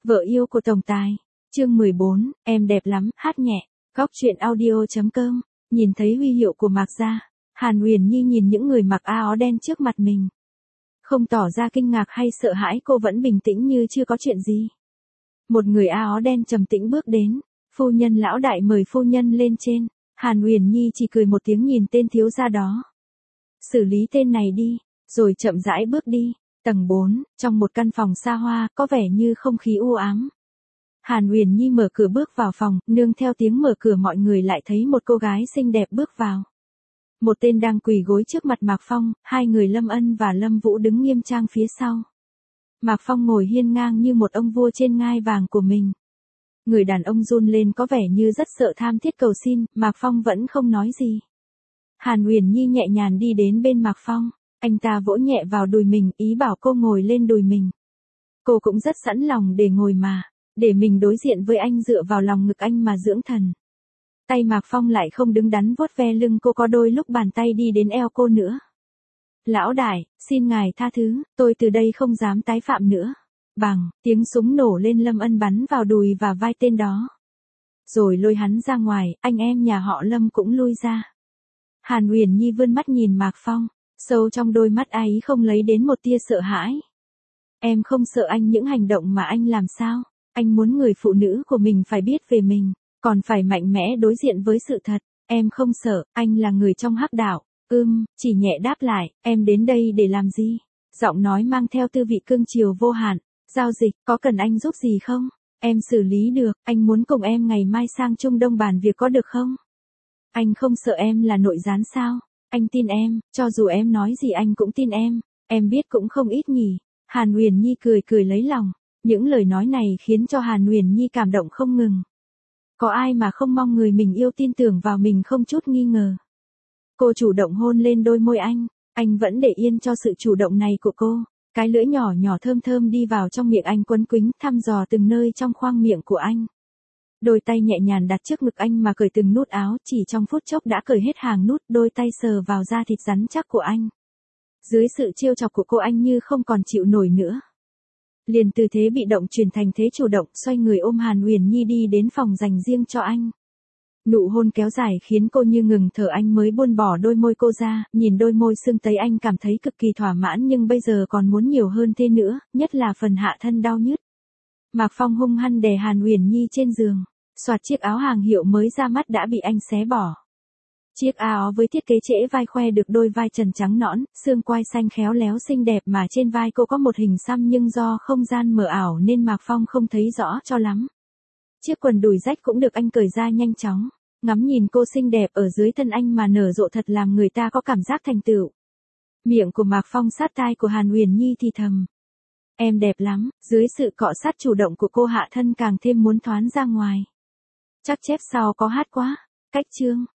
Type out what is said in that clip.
Vợ yêu của tổng tài. Chương 14, em đẹp lắm, hát nhẹ. Góc truyện audio.com. Nhìn thấy huy hiệu của Mạc gia, Hàn Huyền Nhi nhìn những người mặc áo đen trước mặt mình. Không tỏ ra kinh ngạc hay sợ hãi, cô vẫn bình tĩnh như chưa có chuyện gì. Một người áo đen trầm tĩnh bước đến. Phu nhân lão đại mời phu nhân lên trên. Hàn Huyền Nhi chỉ cười một tiếng nhìn tên thiếu gia đó. Xử lý tên này đi, rồi chậm rãi bước đi. Tầng 4, trong một căn phòng xa hoa, có vẻ như không khí u ám. Hàn Huyền Nhi mở cửa bước vào phòng, nương theo tiếng mở cửa mọi người lại thấy một cô gái xinh đẹp bước vào. Một tên đang quỳ gối trước mặt Mạc Phong, hai người Lâm Ân và Lâm Vũ đứng nghiêm trang phía sau. Mạc Phong ngồi hiên ngang như một ông vua trên ngai vàng của mình. Người đàn ông run lên có vẻ như rất sợ, tham thiết cầu xin, Mạc Phong vẫn không nói gì. Hàn Huyền Nhi nhẹ nhàng đi đến bên Mạc Phong, anh ta vỗ nhẹ vào đùi mình, ý bảo cô ngồi lên đùi mình. Cô cũng rất sẵn lòng để ngồi mà, để mình đối diện với anh, dựa vào lòng ngực anh mà dưỡng thần. Tay Mạc Phong lại không đứng đắn vuốt ve lưng cô, có đôi lúc bàn tay đi đến eo cô nữa. Lão đại, xin ngài tha thứ, tôi từ đây không dám tái phạm nữa. Bằng, tiếng súng nổ lên, Lâm Ân bắn vào đùi và vai tên đó. Rồi lôi hắn ra ngoài, anh em nhà họ Lâm cũng lui ra. Hàn Huyền Nhi vươn mắt nhìn Mạc Phong, sâu trong đôi mắt ấy không lấy đến một tia sợ hãi. Em không sợ anh những hành động mà anh làm sao? Anh muốn người phụ nữ của mình phải biết về mình, còn phải mạnh mẽ đối diện với sự thật. Em không sợ, anh là người trong hắc đạo. Chỉ nhẹ đáp lại, em đến đây để làm gì? Giọng nói mang theo tư vị cương chiều vô hạn. Giao dịch, có cần anh giúp gì không? Em xử lý được, anh muốn cùng em ngày mai sang Trung Đông bàn việc có được không? Anh không sợ em là nội gián sao? Anh tin em, cho dù em nói gì anh cũng tin em biết cũng không ít nhỉ. Hàn Huyền Nhi cười cười lấy lòng. Những lời nói này khiến cho Hàn Huyền Nhi cảm động không ngừng. Có ai mà không mong người mình yêu tin tưởng vào mình không chút nghi ngờ. Cô chủ động hôn lên đôi môi anh vẫn để yên cho sự chủ động này của cô. Cái lưỡi nhỏ nhỏ thơm thơm đi vào trong miệng anh, quấn quýnh, thăm dò từng nơi trong khoang miệng của anh. Đôi tay nhẹ nhàng đặt trước ngực anh mà cởi từng nút áo, chỉ trong phút chốc đã cởi hết hàng nút, đôi tay sờ vào da thịt rắn chắc của anh. Dưới sự trêu chọc của cô, anh như không còn chịu nổi nữa. Liền từ thế bị động chuyển thành thế chủ động, xoay người ôm Hàn Huyền Nhi đi đến phòng dành riêng cho anh. Nụ hôn kéo dài khiến cô như ngừng thở, anh mới buông bỏ đôi môi cô ra, nhìn đôi môi sưng tấy anh cảm thấy cực kỳ thỏa mãn, nhưng bây giờ còn muốn nhiều hơn thế nữa, nhất là phần hạ thân đau nhức. Mạc Phong hung hăng đè Hàn Huyền Nhi trên giường, soạt chiếc áo hàng hiệu mới ra mắt đã bị anh xé bỏ. Chiếc áo với thiết kế trễ vai khoe được đôi vai trần trắng nõn, xương quai xanh khéo léo xinh đẹp, mà trên vai cô có một hình xăm nhưng do không gian mờ ảo nên Mạc Phong không thấy rõ cho lắm. Chiếc quần đùi rách cũng được anh cởi ra nhanh chóng. Ngắm nhìn cô xinh đẹp ở dưới thân anh mà nở rộ thật làm người ta có cảm giác thành tựu. Miệng của Mạc Phong sát tai của Hàn Huyền Nhi thì thầm. Em đẹp lắm, dưới sự cọ sát chủ động của cô, hạ thân càng thêm muốn thoán ra ngoài. Chắc chép sau có hát quá. Cách chương.